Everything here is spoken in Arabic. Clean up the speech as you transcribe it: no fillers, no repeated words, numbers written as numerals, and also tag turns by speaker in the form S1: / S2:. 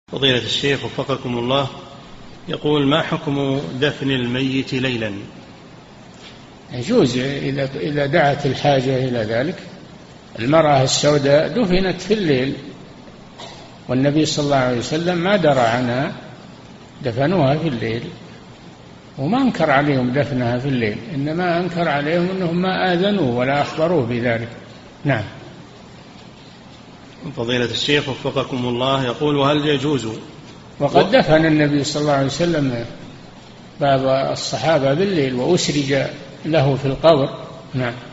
S1: فضيلة الشيخ وفقكم الله، يقول: ما حكم دفن الميت ليلا؟
S2: يجوز إذا دعت الحاجة إلى ذلك. المرأة السوداء دفنت في الليل، والنبي صلى الله عليه وسلم ما درى عنها، دفنوها في الليل، وما أنكر عليهم دفنها في الليل، إنما أنكر عليهم أنهم ما آذنوه ولا أخبروه بذلك. نعم.
S1: فضيلة الشيخ وفقكم الله، يقول: وهل يجوز؟
S2: وقد دفن النبي صلى الله عليه وسلم بعض الصحابة بالليل وأسرج له في القبر. نعم.